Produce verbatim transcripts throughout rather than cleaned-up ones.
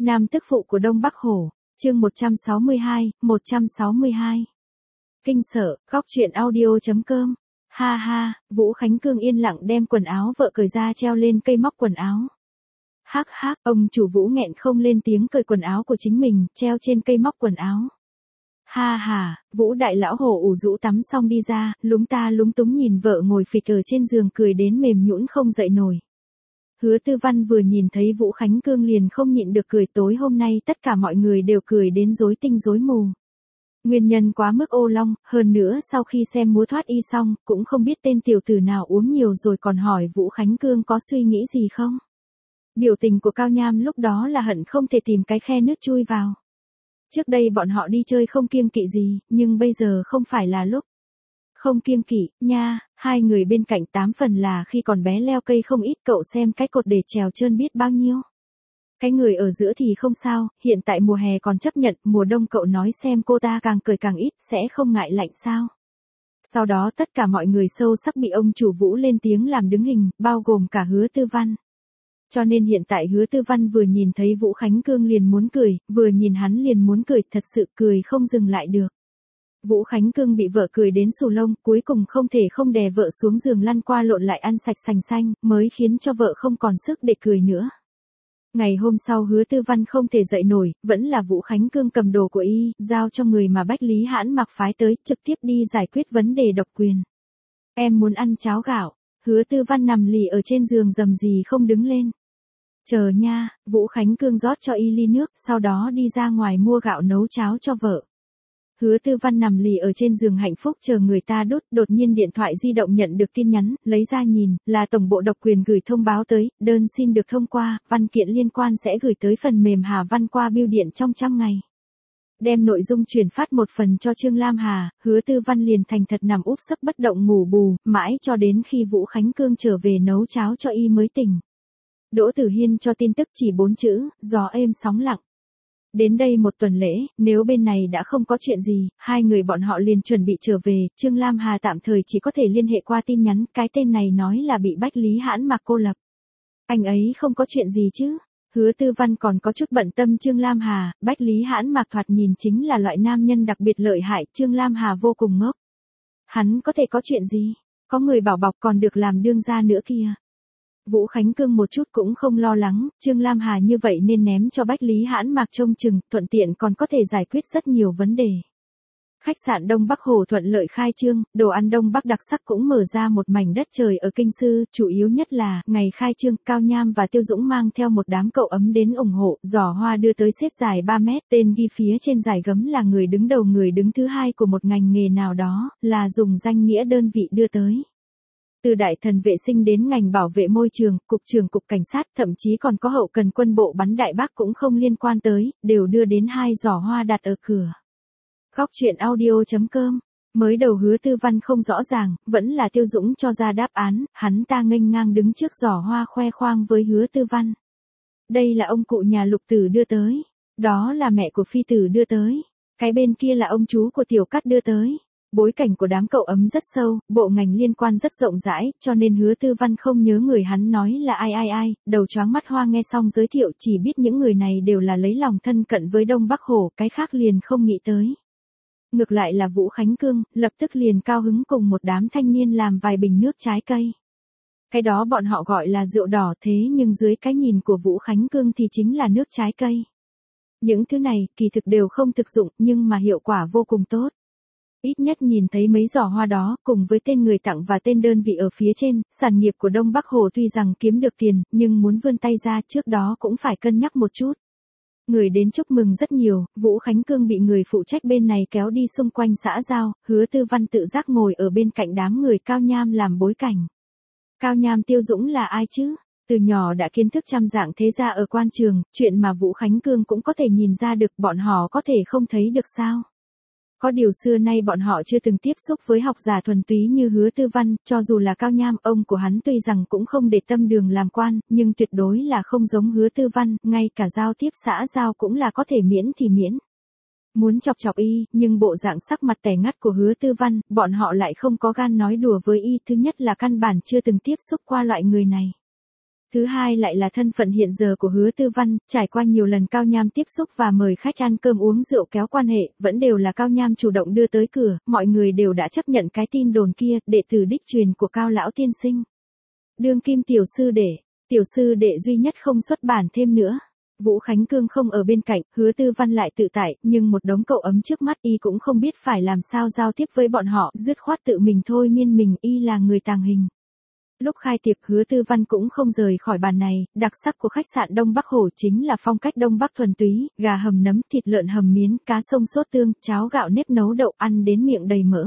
Nam tức phụ của Đông Bắc Hổ, chương một trăm sáu mươi hai, một trăm sáu mươi hai. Kinh sợ, góc truyện audio chấm com. Ha ha, Vũ Khánh Cương yên lặng đem quần áo vợ cởi ra treo lên cây móc quần áo. Hắc hắc, ông chủ Vũ nghẹn không lên tiếng cởi quần áo của chính mình, treo trên cây móc quần áo. Ha ha, Vũ đại lão hổ ủ rũ tắm xong đi ra, lúng ta lúng túng nhìn vợ ngồi phịch ở trên giường cười đến mềm nhũn không dậy nổi. Hứa Tư Văn vừa nhìn thấy Vũ Khánh Cương liền không nhịn được cười, tối hôm nay tất cả mọi người đều cười đến rối tinh rối mù. Nguyên nhân quá mức ô long, hơn nữa sau khi xem múa thoát y xong, cũng không biết tên tiểu tử nào uống nhiều rồi còn hỏi Vũ Khánh Cương có suy nghĩ gì không. Biểu tình của Cao Nham lúc đó là hận không thể tìm cái khe nước chui vào. Trước đây bọn họ đi chơi không kiêng kỵ gì, nhưng bây giờ không phải là lúc. Không kiêng kỵ, nha, hai người bên cạnh tám phần là khi còn bé leo cây không ít, cậu xem cái cột để trèo trơn biết bao nhiêu. Cái người ở giữa thì không sao, hiện tại mùa hè còn chấp nhận, mùa đông cậu nói xem cô ta càng cười càng ít, sẽ không ngại lạnh sao. Sau đó tất cả mọi người sâu sắc bị ông chủ Vũ lên tiếng làm đứng hình, bao gồm cả Hứa Tư Văn. Cho nên hiện tại Hứa Tư Văn vừa nhìn thấy Vũ Khánh Cương liền muốn cười, vừa nhìn hắn liền muốn cười, thật sự cười không dừng lại được. Vũ Khánh Cương bị vợ cười đến xù lông, cuối cùng không thể không đè vợ xuống giường lăn qua lộn lại ăn sạch sành xanh, mới khiến cho vợ không còn sức để cười nữa. Ngày hôm sau Hứa Tư Văn không thể dậy nổi, vẫn là Vũ Khánh Cương cầm đồ của y, giao cho người mà Bách Lý Hãn mặc phái tới, trực tiếp đi giải quyết vấn đề độc quyền. Em muốn ăn cháo gạo. Hứa Tư Văn nằm lì ở trên giường rầm rì không đứng lên. Chờ nha, Vũ Khánh Cương rót cho y ly nước, sau đó đi ra ngoài mua gạo nấu cháo cho vợ. Hứa Tư Văn nằm lì ở trên giường hạnh phúc chờ người ta đút, đột nhiên điện thoại di động nhận được tin nhắn, lấy ra nhìn, là tổng bộ độc quyền gửi thông báo tới, đơn xin được thông qua, văn kiện liên quan sẽ gửi tới phần mềm Hà Văn qua bưu điện trong trăm ngày. Đem nội dung truyền phát một phần cho Trương Lam Hà, Hứa Tư Văn liền thành thật nằm úp sấp bất động ngủ bù, mãi cho đến khi Vũ Khánh Cương trở về nấu cháo cho y mới tỉnh. Đỗ Tử Hiên cho tin tức chỉ bốn chữ, gió êm sóng lặng. Đến đây một tuần lễ, nếu bên này đã không có chuyện gì, hai người bọn họ liền chuẩn bị trở về, Trương Lam Hà tạm thời chỉ có thể liên hệ qua tin nhắn, cái tên này nói là bị Bách Lý Hãn mặc cô lập. Anh ấy không có chuyện gì chứ? Hứa Tư Văn còn có chút bận tâm Trương Lam Hà, Bách Lý Hãn mặc thoạt nhìn chính là loại nam nhân đặc biệt lợi hại, Trương Lam Hà vô cùng ngốc. Hắn có thể có chuyện gì? Có người bảo bọc còn được làm đương gia nữa kìa. Vũ Khánh Cương một chút cũng không lo lắng, Trương Lam Hà như vậy nên ném cho Bách Lý Hãn mặc trông chừng, thuận tiện còn có thể giải quyết rất nhiều vấn đề. Khách sạn Đông Bắc Hồ thuận lợi khai trương, đồ ăn Đông Bắc đặc sắc cũng mở ra một mảnh đất trời ở Kinh Sư, chủ yếu nhất là, ngày khai trương, Cao Nham và Tiêu Dũng mang theo một đám cậu ấm đến ủng hộ, giỏ hoa đưa tới xếp dài ba mét, tên ghi phía trên giải gấm là người đứng đầu người đứng thứ hai của một ngành nghề nào đó, là dùng danh nghĩa đơn vị đưa tới. Từ đại thần vệ sinh đến ngành bảo vệ môi trường, cục trưởng cục cảnh sát, thậm chí còn có hậu cần quân bộ bắn đại bác cũng không liên quan tới, đều đưa đến hai giỏ hoa đặt ở cửa. Góc truyện audio chấm com. Mới đầu Hứa Tư Văn không rõ ràng, vẫn là Tiêu Dũng cho ra đáp án, hắn ta nghênh ngang đứng trước giỏ hoa khoe khoang với Hứa Tư Văn. Đây là ông cụ nhà Lục Tử đưa tới. Đó là mẹ của Phi Tử đưa tới. Cái bên kia là ông chú của Tiểu Cát đưa tới. Bối cảnh của đám cậu ấm rất sâu, bộ ngành liên quan rất rộng rãi, cho nên Hứa Tư Văn không nhớ người hắn nói là ai ai ai, đầu choáng mắt hoa nghe xong giới thiệu chỉ biết những người này đều là lấy lòng thân cận với Đông Bắc Hổ, cái khác liền không nghĩ tới. Ngược lại là Vũ Khánh Cương, lập tức liền cao hứng cùng một đám thanh niên làm vài bình nước trái cây. Cái đó bọn họ gọi là rượu đỏ thế nhưng dưới cái nhìn của Vũ Khánh Cương thì chính là nước trái cây. Những thứ này kỳ thực đều không thực dụng nhưng mà hiệu quả vô cùng tốt. Ít nhất nhìn thấy mấy giỏ hoa đó, cùng với tên người tặng và tên đơn vị ở phía trên, sản nghiệp của Đông Bắc Hồ tuy rằng kiếm được tiền, nhưng muốn vươn tay ra trước đó cũng phải cân nhắc một chút. Người đến chúc mừng rất nhiều, Vũ Khánh Cương bị người phụ trách bên này kéo đi xung quanh xã giao, Hứa Tư Văn tự giác ngồi ở bên cạnh đám người Cao Nham làm bối cảnh. Cao Nham Tiêu Dũng là ai chứ? Từ nhỏ đã kiến thức trăm dạng thế gia ở quan trường, chuyện mà Vũ Khánh Cương cũng có thể nhìn ra được, bọn họ có thể không thấy được sao? Có điều xưa nay bọn họ chưa từng tiếp xúc với học giả thuần túy như Hứa Tư Văn, cho dù là Cao Nham, ông của hắn tuy rằng cũng không để tâm đường làm quan, nhưng tuyệt đối là không giống Hứa Tư Văn, ngay cả giao tiếp xã giao cũng là có thể miễn thì miễn. Muốn chọc chọc y, nhưng bộ dạng sắc mặt tẻ ngắt của Hứa Tư Văn, bọn họ lại không có gan nói đùa với y, thứ nhất là căn bản chưa từng tiếp xúc qua loại người này. Thứ hai lại là thân phận hiện giờ của Hứa Tư Văn, trải qua nhiều lần Cao Nham tiếp xúc và mời khách ăn cơm uống rượu kéo quan hệ, vẫn đều là Cao Nham chủ động đưa tới cửa, mọi người đều đã chấp nhận cái tin đồn kia, đệ tử đích truyền của Cao lão tiên sinh. Đương kim tiểu sư đệ, tiểu sư đệ duy nhất không xuất bản thêm nữa. Vũ Khánh Cương không ở bên cạnh, Hứa Tư Văn lại tự tại, nhưng một đống cậu ấm trước mắt y cũng không biết phải làm sao giao tiếp với bọn họ, dứt khoát tự mình thôi miên mình, y là người tàng hình. Lúc khai tiệc Hứa Tư Văn cũng không rời khỏi bàn này, đặc sắc của khách sạn Đông Bắc Hồ chính là phong cách Đông Bắc thuần túy, gà hầm nấm, thịt lợn hầm miến, cá sông sốt tương, cháo gạo nếp nấu đậu ăn đến miệng đầy mỡ.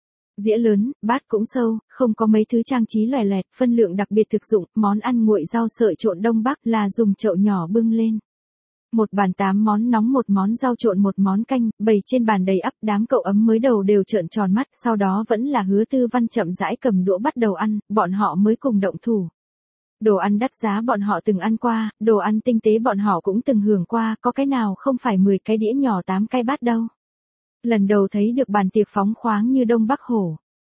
Dĩa lớn, bát cũng sâu, không có mấy thứ trang trí lòe loẹt, phân lượng đặc biệt thực dụng, món ăn nguội rau sợi trộn Đông Bắc là dùng chậu nhỏ bưng lên. Một bàn tám món nóng, một món rau trộn, một món canh, bày trên bàn đầy ắp, đám cậu ấm mới đầu đều trợn tròn mắt, sau đó vẫn là Hứa Tư Văn chậm rãi cầm đũa bắt đầu ăn, bọn họ mới cùng động thủ. Đồ ăn đắt giá bọn họ từng ăn qua, đồ ăn tinh tế bọn họ cũng từng hưởng qua, có cái nào không phải mười cái đĩa nhỏ tám cái bát đâu. Lần đầu thấy được bàn tiệc phóng khoáng như Đông Bắc Hổ.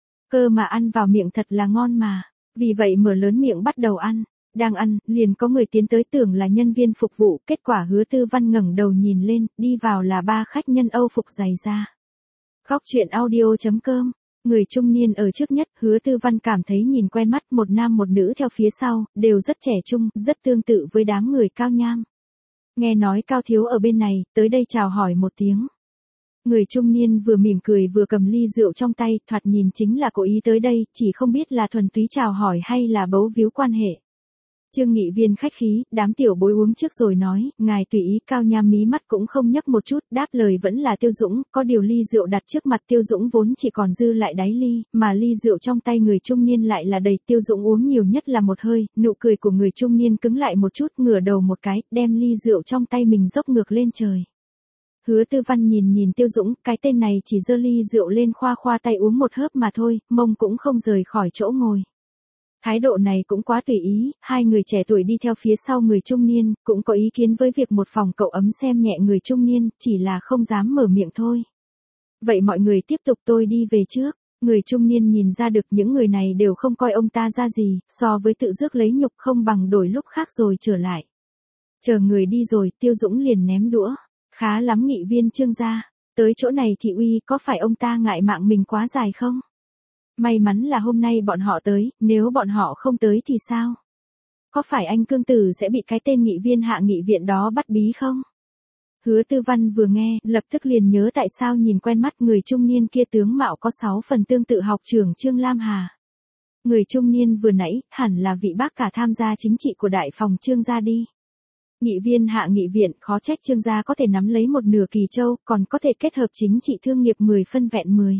Cơ mà ăn vào miệng thật là ngon mà, vì vậy mở lớn miệng bắt đầu ăn. Đang ăn, liền có người tiến tới tưởng là nhân viên phục vụ, kết quả Hứa Tư Văn ngẩng đầu nhìn lên, đi vào là ba khách nhân Âu phục dày da. Góc truyện audio chấm com, người trung niên ở trước nhất, Hứa Tư Văn cảm thấy nhìn quen mắt, một nam một nữ theo phía sau, đều rất trẻ trung, rất tương tự với đám người Cao Nham. Nghe nói Cao thiếu ở bên này, tới đây chào hỏi một tiếng. Người trung niên vừa mỉm cười vừa cầm ly rượu trong tay, thoạt nhìn chính là cố ý tới đây, chỉ không biết là thuần túy chào hỏi hay là bấu víu quan hệ. Trương Nghị Viên khách khí, đám tiểu bối uống trước rồi nói, ngài tùy ý. Cao Nham mí mắt cũng không nhấc một chút, đáp lời vẫn là Tiêu Dũng, có điều ly rượu đặt trước mặt Tiêu Dũng vốn chỉ còn dư lại đáy ly, mà ly rượu trong tay người trung niên lại là đầy. Tiêu Dũng uống nhiều nhất là một hơi, nụ cười của người trung niên cứng lại một chút, ngửa đầu một cái, đem ly rượu trong tay mình dốc ngược lên trời. Hứa Tư Văn nhìn nhìn Tiêu Dũng, cái tên này chỉ giơ ly rượu lên khoa khoa tay uống một hớp mà thôi, mông cũng không rời khỏi chỗ ngồi. Thái độ này cũng quá tùy ý, hai người trẻ tuổi đi theo phía sau người trung niên, cũng có ý kiến với việc một phòng cậu ấm xem nhẹ người trung niên, chỉ là không dám mở miệng thôi. Vậy mọi người tiếp tục, tôi đi về trước. Người trung niên nhìn ra được những người này đều không coi ông ta ra gì, so với tự rước lấy nhục không bằng đổi lúc khác rồi trở lại. Chờ người đi rồi, Tiêu Dũng liền ném đũa. Khá lắm Nghị Viên Trương gia, tới chỗ này thị uy, có phải ông ta ngại mạng mình quá dài không? May mắn là hôm nay bọn họ tới, nếu bọn họ không tới thì sao? Có phải anh Cương Tử sẽ bị cái tên nghị viên Hạ nghị viện đó bắt bí không? Hứa Tư Văn vừa nghe, lập tức liền nhớ tại sao nhìn quen mắt người trung niên kia tướng mạo có sáu phần tương tự học trưởng Trương Lam Hà. Người trung niên vừa nãy, hẳn là vị bác cả tham gia chính trị của đại phòng Trương gia đi. Nghị viên Hạ nghị viện, khó trách Trương gia có thể nắm lấy một nửa Kỳ Châu, còn có thể kết hợp chính trị thương nghiệp mười phân vẹn mười.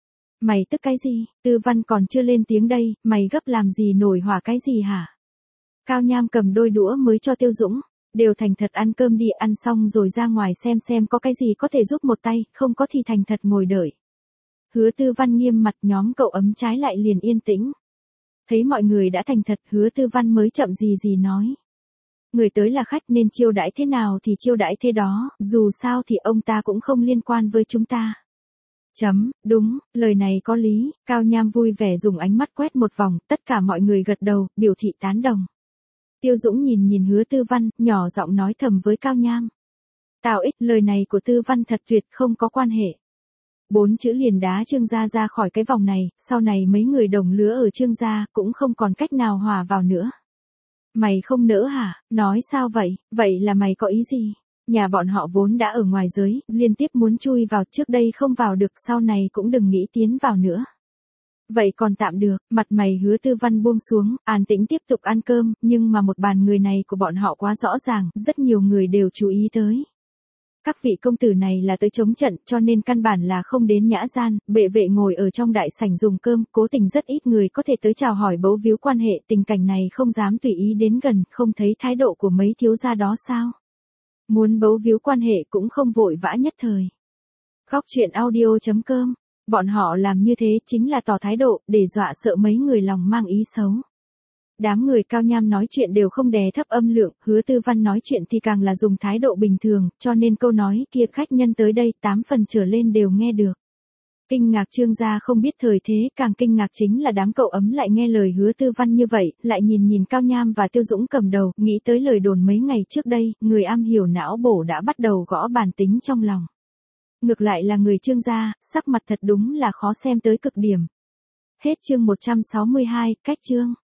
Mày tức cái gì? Tư Văn còn chưa lên tiếng đây, mày gấp làm gì nổi hỏa cái gì hả? Cao Nham cầm đôi đũa mới cho Tiêu Dũng, đều thành thật ăn cơm đi, ăn xong rồi ra ngoài xem xem có cái gì có thể giúp một tay, không có thì thành thật ngồi đợi. Hứa Tư Văn nghiêm mặt, nhóm cậu ấm trái lại liền yên tĩnh. Thấy mọi người đã thành thật, Hứa Tư Văn mới chậm gì gì nói. Người tới là khách nên chiêu đãi thế nào thì chiêu đãi thế đó, dù sao thì ông ta cũng không liên quan với chúng ta. Chấm, đúng, lời này có lý. Cao Nham vui vẻ dùng ánh mắt quét một vòng, tất cả mọi người gật đầu, biểu thị tán đồng. Tiêu Dũng nhìn nhìn Hứa Tư Văn, nhỏ giọng nói thầm với Cao Nham. Tào ích, lời này của Tư Văn thật tuyệt, không có quan hệ. Bốn chữ liền đá Trương gia ra khỏi cái vòng này, sau này mấy người đồng lứa ở Trương gia cũng không còn cách nào hòa vào nữa. Mày không nỡ hả? Nói sao vậy? Vậy là mày có ý gì? Nhà bọn họ vốn đã ở ngoài giới, liên tiếp muốn chui vào, trước đây không vào được, sau này cũng đừng nghĩ tiến vào nữa. Vậy còn tạm được, mặt mày Hứa Tư Văn buông xuống, an tĩnh tiếp tục ăn cơm, nhưng mà một bàn người này của bọn họ quá rõ ràng, rất nhiều người đều chú ý tới. Các vị công tử này là tới chống trận, cho nên căn bản là không đến nhã gian, bệ vệ ngồi ở trong đại sảnh dùng cơm, cố tình rất ít người có thể tới chào hỏi bấu víu quan hệ, tình cảnh này không dám tùy ý đến gần, không thấy thái độ của mấy thiếu gia đó sao? Muốn bấu víu quan hệ cũng không vội vã nhất thời. Góc truyện audio chấm com, bọn họ làm như thế chính là tỏ thái độ, để dọa sợ mấy người lòng mang ý xấu. Đám người Cao Nham nói chuyện đều không đè thấp âm lượng, Hứa Tư Văn nói chuyện thì càng là dùng thái độ bình thường, cho nên câu nói kia khách nhân tới đây tám phần trở lên đều nghe được. Kinh ngạc Trương gia không biết thời thế, càng kinh ngạc chính là đám cậu ấm lại nghe lời Hứa Tư Văn như vậy, lại nhìn nhìn Cao Nham và Tiêu Dũng cầm đầu, nghĩ tới lời đồn mấy ngày trước đây, người am hiểu não bổ đã bắt đầu gõ bàn tính trong lòng. Ngược lại là người Trương gia, sắc mặt thật đúng là khó xem tới cực điểm. Hết chương một trăm sáu mươi hai, cách chương.